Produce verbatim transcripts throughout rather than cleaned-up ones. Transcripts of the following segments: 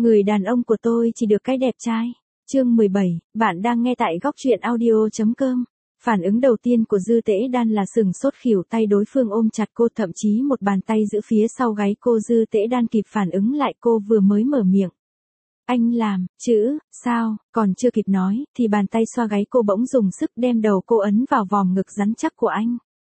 Người đàn ông của tôi chỉ được cái đẹp trai. Chương mười bảy, bạn đang nghe tại góc truyện audio chấm com. Phản ứng đầu tiên của Dư Tễ Đan là sừng sốt, khỉu tay đối phương ôm chặt cô, thậm chí một bàn tay giữ phía sau gáy cô. Dư Tễ Đan kịp phản ứng lại, cô vừa mới mở miệng. Anh làm, chữ, sao, còn chưa kịp nói, thì bàn tay xoa gáy cô bỗng dùng sức đem đầu cô ấn vào vòng ngực rắn chắc của anh.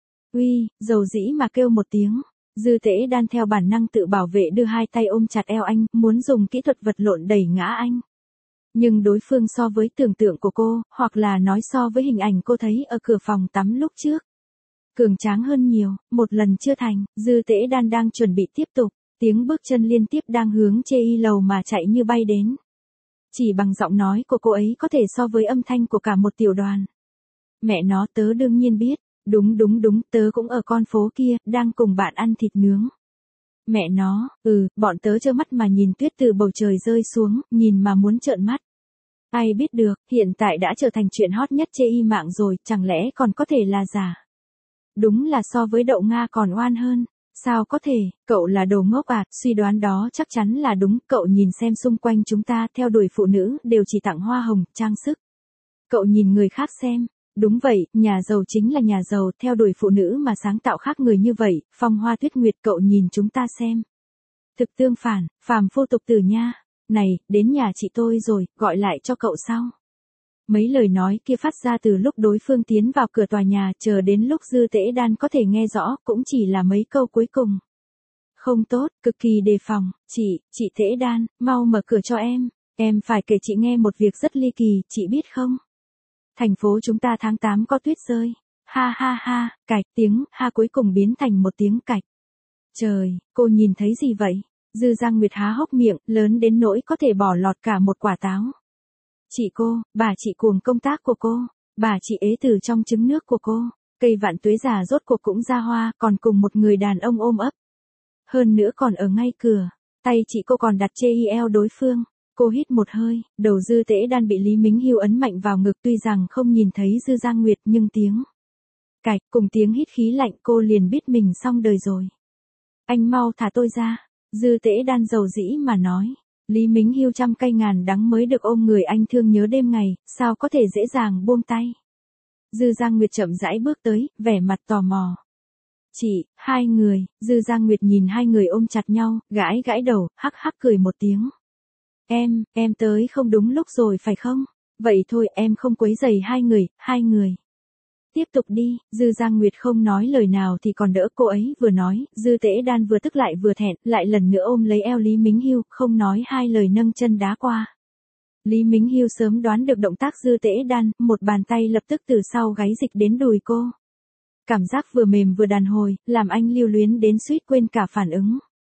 Uy, dầu dĩ mà kêu một tiếng. Dư Tễ Đan theo bản năng tự bảo vệ đưa hai tay ôm chặt eo anh, muốn dùng kỹ thuật vật lộn đẩy ngã anh. Nhưng đối phương so với tưởng tượng của cô, hoặc là nói so với hình ảnh cô thấy ở cửa phòng tắm lúc trước, cường tráng hơn nhiều. Một lần chưa thành, Dư Tễ Đan đang chuẩn bị tiếp tục, tiếng bước chân liên tiếp đang hướng chê y lầu mà chạy như bay đến. Chỉ bằng giọng nói của cô ấy có thể so với âm thanh của cả một tiểu đoàn. Mẹ nó, tớ đương nhiên biết. Đúng đúng đúng, tớ cũng ở con phố kia, đang cùng bạn ăn thịt nướng. Mẹ nó, ừ, bọn tớ trơ mắt mà nhìn tuyết từ bầu trời rơi xuống, nhìn mà muốn trợn mắt. Ai biết được, hiện tại đã trở thành chuyện hot nhất chê y mạng rồi, chẳng lẽ còn có thể là giả? Đúng là so với đậu Nga còn oan hơn. Sao có thể, cậu là đồ ngốc à, suy đoán đó chắc chắn là đúng. Cậu nhìn xem xung quanh chúng ta, theo đuổi phụ nữ, đều chỉ tặng hoa hồng, trang sức. Cậu nhìn người khác xem. Đúng vậy, nhà giàu chính là nhà giàu, theo đuổi phụ nữ mà sáng tạo khác người như vậy, phong hoa tuyết nguyệt. Cậu nhìn chúng ta xem. Thực tương phản, phàm phu tục tử nha. Này, đến nhà chị tôi rồi, gọi lại cho cậu sau. Mấy lời nói kia phát ra từ lúc đối phương tiến vào cửa tòa nhà, chờ đến lúc Dư Tễ Đan có thể nghe rõ, cũng chỉ là mấy câu cuối cùng. Không tốt, cực kỳ đề phòng. Chị, chị Tễ Đan, mau mở cửa cho em. Em phải kể chị nghe một việc rất ly kỳ, chị biết không? Thành phố chúng ta tháng tám có tuyết rơi. Ha ha ha, cạch, tiếng ha cuối cùng biến thành một tiếng cạch. Trời, cô nhìn thấy gì vậy? Dư Giang Nguyệt há hốc miệng, lớn đến nỗi có thể bỏ lọt cả một quả táo. Chị cô, bà chị cuồng công tác của cô, bà chị ế từ trong trứng nước của cô, cây vạn tuế già rốt cuộc cũng ra hoa, còn cùng một người đàn ông ôm ấp. Hơn nữa còn ở ngay cửa, tay chị cô còn đặt chê y eo đối phương. Cô hít một hơi, đầu Dư Tễ Đan bị Lý Mính Hiêu ấn mạnh vào ngực, tuy rằng không nhìn thấy Dư Giang Nguyệt nhưng tiếng cạch cùng tiếng hít khí lạnh cô liền biết mình xong đời rồi. Anh mau thả tôi ra, Dư Tễ Đan dầu dĩ mà nói. Lý Mính Hiêu trăm cay ngàn đắng mới được ôm người anh thương nhớ đêm ngày, sao có thể dễ dàng buông tay. Dư Giang Nguyệt chậm rãi bước tới, vẻ mặt tò mò. Chị, hai người, Dư Giang Nguyệt nhìn hai người ôm chặt nhau, gãi gãi đầu, hắc hắc cười một tiếng. Em, em tới không đúng lúc rồi phải không? Vậy thôi, em không quấy rầy hai người, hai người. Tiếp tục đi, Dư Giang Nguyệt không nói lời nào thì còn đỡ cô ấy, vừa nói, Dư Tễ Đan vừa tức lại vừa thẹn, lại lần nữa ôm lấy eo Lý Mính Hiêu, không nói hai lời nâng chân đá qua. Lý Mính Hiêu sớm đoán được động tác Dư Tễ Đan, một bàn tay lập tức từ sau gáy dịch đến đùi cô. Cảm giác vừa mềm vừa đàn hồi, làm anh lưu luyến đến suýt quên cả phản ứng.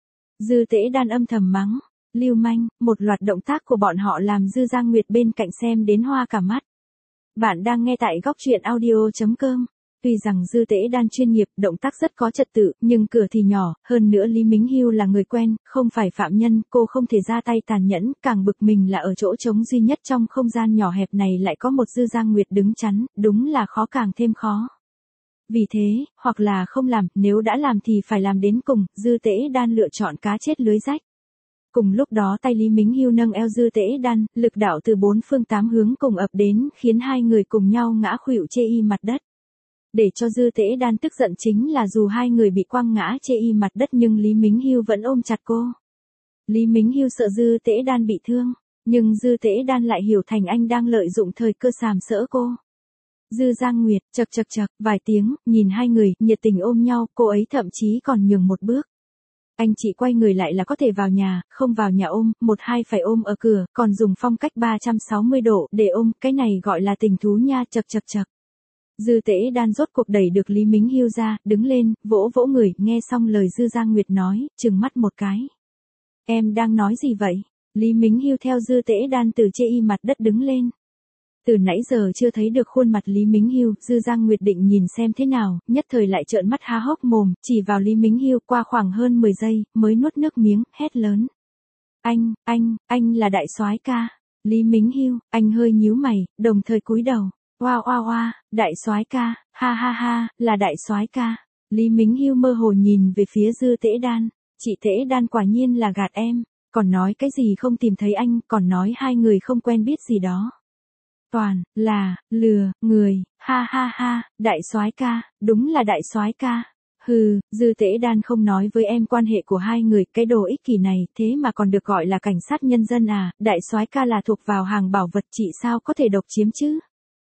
Dư Tễ Đan âm thầm mắng. Lưu manh, một loạt động tác của bọn họ làm Dư Giang Nguyệt bên cạnh xem đến hoa cả mắt. Bạn đang nghe tại góc truyện audio chấm com. Tuy rằng Dư Tễ Đan chuyên nghiệp, động tác rất có trật tự, nhưng cửa thì nhỏ, hơn nữa Lý Mính Hiêu là người quen, không phải phạm nhân, cô không thể ra tay tàn nhẫn, càng bực mình là ở chỗ trống duy nhất trong không gian nhỏ hẹp này lại có một Dư Giang Nguyệt đứng chắn, đúng là khó càng thêm khó. Vì thế, hoặc là không làm, nếu đã làm thì phải làm đến cùng, Dư Tễ Đan lựa chọn cá chết lưới rách. Cùng lúc đó tay Lý Mính Hiêu nâng eo Dư Tễ Đan, lực đạo từ bốn phương tám hướng cùng ập đến, khiến hai người cùng nhau ngã khuỵu chê y mặt đất. Để cho Dư Tễ Đan tức giận chính là dù hai người bị quăng ngã chê y mặt đất nhưng Lý Mính Hiêu vẫn ôm chặt cô. Lý Mính Hiêu sợ Dư Tễ Đan bị thương, nhưng Dư Tễ Đan lại hiểu thành anh đang lợi dụng thời cơ sàm sỡ cô. Dư Giang Nguyệt, chậc chậc chậc, vài tiếng, nhìn hai người, nhiệt tình ôm nhau, cô ấy thậm chí còn nhường một bước. Anh chị quay người lại là có thể vào nhà, không vào nhà ôm, một hai phải ôm ở cửa, còn dùng phong cách ba trăm sáu mươi độ để ôm, cái này gọi là tình thú nha, chậc chậc chậc. Dư Tễ Đan rốt cuộc đẩy được Lý Mính Hiêu ra, đứng lên, vỗ vỗ người, nghe xong lời Dư Giang Nguyệt nói, trừng mắt một cái. Em đang nói gì vậy? Lý Mính Hiêu theo Dư Tễ Đan từ chê y mặt đất đứng lên. Từ nãy giờ chưa thấy được khuôn mặt Lý Mính Hiêu, Dư Giang Nguyệt định nhìn xem thế nào, nhất thời lại trợn mắt há hốc mồm, chỉ vào Lý Mính Hiêu qua khoảng hơn mười giây, mới nuốt nước miếng, hét lớn. Anh, anh, anh là đại soái ca. Lý Mính Hiêu, anh hơi nhíu mày, đồng thời cúi đầu. Oa oa oa, đại soái ca, ha ha ha, là đại soái ca. Lý Mính Hiêu mơ hồ nhìn về phía Dư Tễ Đan, chị Tễ Đan quả nhiên là gạt em. còn nói cái gì không tìm thấy anh, còn nói hai người không quen biết gì đó. Toàn là lừa người, ha ha ha, đại soái ca, đúng là đại soái ca. Hừ, Dư Tễ Đan không nói với em quan hệ của hai người, cái đồ ích kỷ này, thế mà còn được gọi là cảnh sát nhân dân à, đại soái ca là thuộc vào hàng bảo vật, chị sao có thể độc chiếm chứ?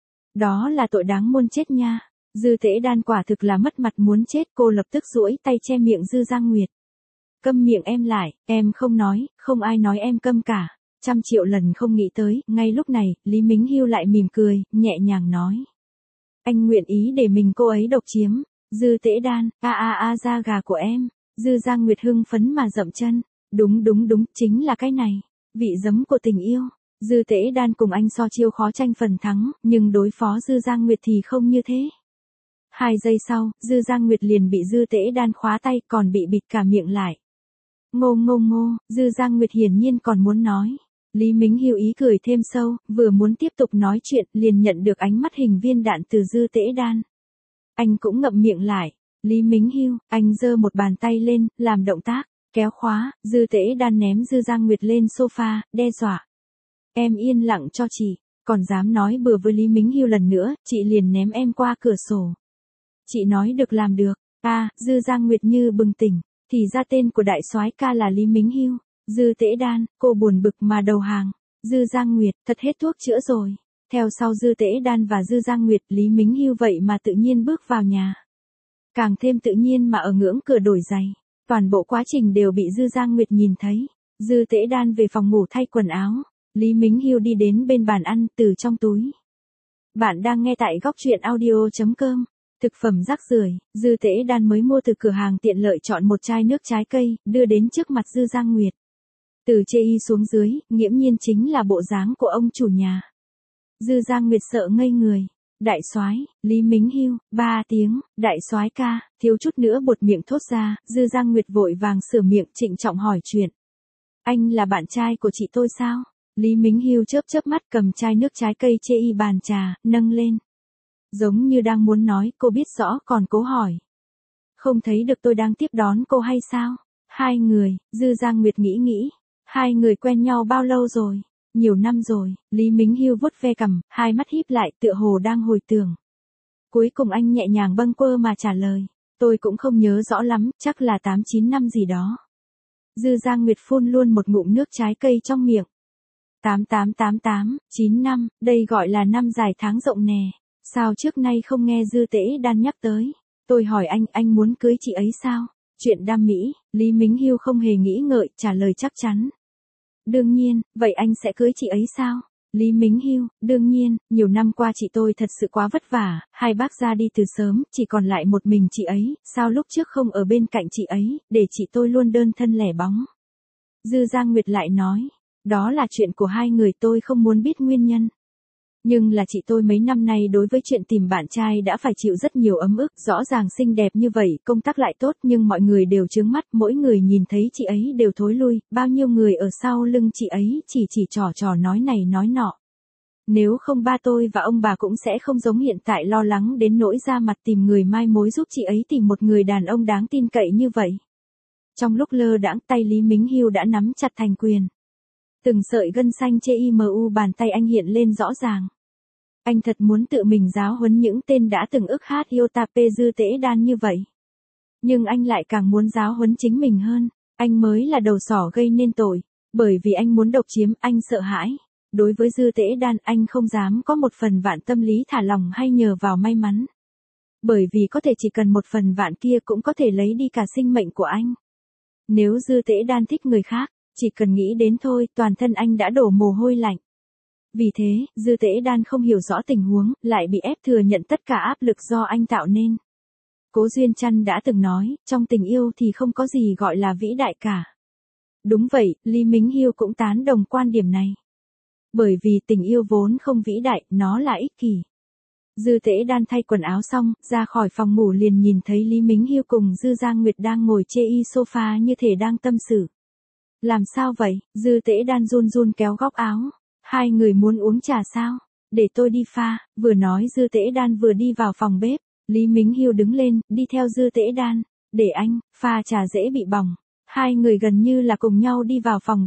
Đó là tội đáng muôn chết nha. Dư Tễ Đan quả thực là mất mặt muốn chết, cô lập tức duỗi tay che miệng Dư Giang Nguyệt. Câm miệng em lại, em không nói, không ai nói em câm cả. Trăm triệu lần không nghĩ tới, ngay lúc này, Lý Mính Hiêu lại mỉm cười, nhẹ nhàng nói. Anh nguyện ý để mình cô ấy độc chiếm. Dư Tễ Đan, a a a da gà của em. Dư Giang Nguyệt hưng phấn mà dậm chân. Đúng đúng đúng, chính là cái này. Vị giấm của tình yêu. Dư Tễ Đan cùng anh so chiêu khó tranh phần thắng, nhưng đối phó Dư Giang Nguyệt thì không như thế. Hai giây sau, Dư Giang Nguyệt liền bị Dư Tễ Đan khóa tay, còn bị bịt cả miệng lại. Ngô ngô ngô, Dư Giang Nguyệt hiển nhiên còn muốn nói. Lý Mính Hiêu ý cười thêm sâu, vừa muốn tiếp tục nói chuyện, liền nhận được ánh mắt hình viên đạn từ Dư Tễ Đan. Anh cũng ngậm miệng lại. Lý Mính Hiêu, anh giơ một bàn tay lên, làm động tác, kéo khóa, Dư Tễ Đan ném Dư Giang Nguyệt lên sofa, đe dọa. Em yên lặng cho chị, còn dám nói bừa với Lý Mính Hiêu lần nữa, chị liền ném em qua cửa sổ. Chị nói được làm được. À, Dư Giang Nguyệt như bừng tỉnh, thì ra tên của đại soái ca là Lý Mính Hiêu. Dư Tễ Đan, cô buồn bực mà đầu hàng. Dư Giang Nguyệt, thật hết thuốc chữa rồi. Theo sau Dư Tễ Đan và Dư Giang Nguyệt, Lý Mính Hiêu vậy mà tự nhiên bước vào nhà. Càng thêm tự nhiên mà ở ngưỡng cửa đổi giày. Toàn bộ quá trình đều bị Dư Giang Nguyệt nhìn thấy. Dư Tễ Đan về phòng ngủ thay quần áo. Lý Mính Hiêu đi đến bên bàn ăn, từ trong túi. Bạn đang nghe tại góc truyện audio chấm com. Thực phẩm rác rưởi, Dư Tễ Đan mới mua từ cửa hàng tiện lợi chọn một chai nước trái cây, đưa đến trước mặt Dư Giang Nguyệt. Từ chê y xuống dưới, nghiễm nhiên chính là bộ dáng của ông chủ nhà. Dư Giang Nguyệt sợ ngây người. Đại soái, Lý Mính Hiêu, ba tiếng, đại soái ca, thiếu chút nữa buột miệng thốt ra, Dư Giang Nguyệt vội vàng sửa miệng trịnh trọng hỏi chuyện. Anh là bạn trai của chị tôi sao? Lý Mính Hiêu chớp chớp mắt cầm chai nước trái cây chê y bàn trà, nâng lên. Giống như đang muốn nói, cô biết rõ còn cố hỏi. Không thấy được tôi đang tiếp đón cô hay sao? Hai người, Dư Giang Nguyệt nghĩ nghĩ. Hai người quen nhau bao lâu rồi? Nhiều năm rồi, Lý Mính Hiêu vuốt ve cằm, hai mắt híp lại tựa hồ đang hồi tưởng. Cuối cùng anh nhẹ nhàng bâng quơ mà trả lời. Tôi cũng không nhớ rõ lắm, chắc là tám chín năm gì đó. Dư Giang Nguyệt phun luôn một ngụm nước trái cây trong miệng. tám tám tám tám, chín năm, đây gọi là năm dài tháng rộng nè. Sao trước nay không nghe Dư Tễ Đan nhắc tới? Tôi hỏi anh, anh muốn cưới chị ấy sao? Chuyện đam mỹ, Lý Mính Hiêu không hề nghĩ ngợi, trả lời chắc chắn. Đương nhiên, vậy anh sẽ cưới chị ấy sao? Lý Mính Hiêu, đương nhiên, nhiều năm qua chị tôi thật sự quá vất vả, hai bác ra đi từ sớm, chỉ còn lại một mình chị ấy, sao lúc trước không ở bên cạnh chị ấy, để chị tôi luôn đơn thân lẻ bóng. Dư Giang Nguyệt lại nói, đó là chuyện của hai người, tôi không muốn biết nguyên nhân. Nhưng là chị tôi mấy năm nay đối với chuyện tìm bạn trai đã phải chịu rất nhiều ấm ức, rõ ràng xinh đẹp như vậy, công tác lại tốt nhưng mọi người đều chướng mắt, mỗi người nhìn thấy chị ấy đều thối lui, bao nhiêu người ở sau lưng chị ấy chỉ chỉ trò trò nói này nói nọ. Nếu không ba tôi và ông bà cũng sẽ không giống hiện tại lo lắng đến nỗi ra mặt tìm người mai mối giúp chị ấy tìm một người đàn ông đáng tin cậy như vậy. Trong lúc lơ đãng, tay Lý Mính Hiêu đã nắm chặt thành quyền. Từng sợi gân xanh trên imu bàn tay anh hiện lên rõ ràng. Anh thật muốn tự mình giáo huấn những tên đã từng ức hát yêu tape Dư Tễ Đan như vậy. Nhưng anh lại càng muốn giáo huấn chính mình hơn. Anh mới là đầu sỏ gây nên tội. Bởi vì anh muốn độc chiếm, anh sợ hãi. Đối với Dư Tễ Đan, anh không dám có một phần vạn tâm lý thả lỏng hay nhờ vào may mắn. Bởi vì có thể chỉ cần một phần vạn kia cũng có thể lấy đi cả sinh mệnh của anh. Nếu Dư Tễ Đan thích người khác, chỉ cần nghĩ đến thôi, toàn thân anh đã đổ mồ hôi lạnh. Vì thế, Dư Tễ Đan không hiểu rõ tình huống, lại bị ép thừa nhận tất cả áp lực do anh tạo nên. Cố Duyên Chăn đã từng nói, trong tình yêu thì không có gì gọi là vĩ đại cả. Đúng vậy, Lý Mính Hiêu cũng tán đồng quan điểm này. Bởi vì tình yêu vốn không vĩ đại, nó là ích kỷ. Dư Tễ Đan thay quần áo xong, ra khỏi phòng ngủ liền nhìn thấy Lý Mính Hiêu cùng Dư Giang Nguyệt đang ngồi chê y sofa như thể đang tâm sự. Làm sao vậy? Dư Tễ Đan run run kéo góc áo. Hai người muốn uống trà sao? Để tôi đi pha. Vừa nói Dư Tễ Đan vừa đi vào phòng bếp. Lý Mính Hiêu đứng lên, đi theo Dư Tễ Đan. Để anh, pha trà dễ bị bỏng. Hai người gần như là cùng nhau đi vào phòng bếp.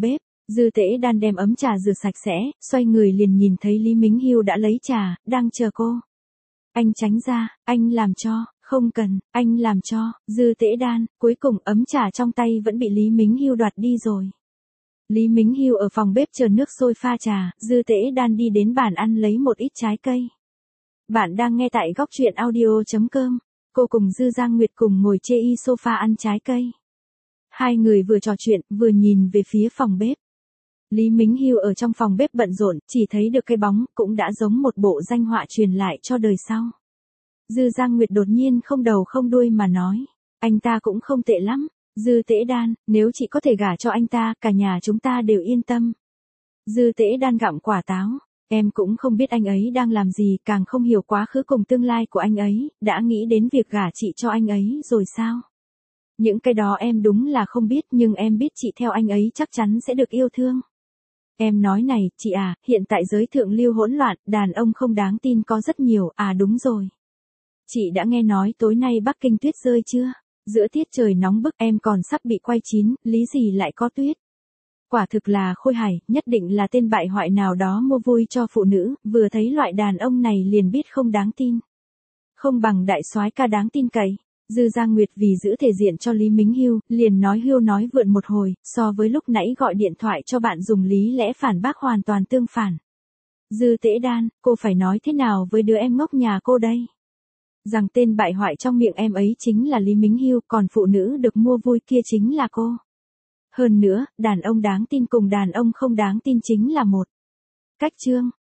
Dư Tễ Đan đem ấm trà rửa sạch sẽ, xoay người liền nhìn thấy Lý Mính Hiêu đã lấy trà, đang chờ cô. Anh tránh ra, anh làm cho, không cần, anh làm cho, Dư Tễ Đan, cuối cùng ấm trà trong tay vẫn bị Lý Mính Hiêu đoạt đi rồi. Lý Mính Hiêu ở phòng bếp chờ nước sôi pha trà, Dư Tễ Đan đi đến bàn ăn lấy một ít trái cây. Bạn đang nghe tại góc truyện audio chấm com. Cô cùng Dư Giang Nguyệt cùng ngồi chê y sofa ăn trái cây. Hai người vừa trò chuyện, vừa nhìn về phía phòng bếp. Lý Mính Hiêu ở trong phòng bếp bận rộn, chỉ thấy được cái bóng, cũng đã giống một bộ danh họa truyền lại cho đời sau. Dư Giang Nguyệt đột nhiên không đầu không đuôi mà nói, anh ta cũng không tệ lắm. Dư Tễ Đan, nếu chị có thể gả cho anh ta, cả nhà chúng ta đều yên tâm. Dư Tễ Đan gặm quả táo, em cũng không biết anh ấy đang làm gì, càng không hiểu quá khứ cùng tương lai của anh ấy, đã nghĩ đến việc gả chị cho anh ấy rồi sao? Những cái đó em đúng là không biết, nhưng em biết chị theo anh ấy chắc chắn sẽ được yêu thương. Em nói này, chị à, hiện tại giới thượng lưu hỗn loạn, đàn ông không đáng tin có rất nhiều, à đúng rồi. Chị đã nghe nói tối nay Bắc Kinh tuyết rơi chưa? Giữa tiết trời nóng bức em còn sắp bị quay chín, lý gì lại có tuyết? Quả thực là khôi hài, nhất định là tên bại hoại nào đó mua vui cho phụ nữ, vừa thấy loại đàn ông này liền biết không đáng tin. Không bằng đại soái ca đáng tin cậy. Dư Giang Nguyệt vì giữ thể diện cho Lý Mính Hiêu, liền nói hưu nói vượn một hồi, so với lúc nãy gọi điện thoại cho bạn dùng lý lẽ phản bác hoàn toàn tương phản. Dư Tễ Đan, cô phải nói thế nào với đứa em ngốc nhà cô đây? Rằng tên bại hoại trong miệng em ấy chính là Lý Mính Hiêu, còn phụ nữ được mua vui kia chính là cô. Hơn nữa, đàn ông đáng tin cùng đàn ông không đáng tin chính là một cách chương.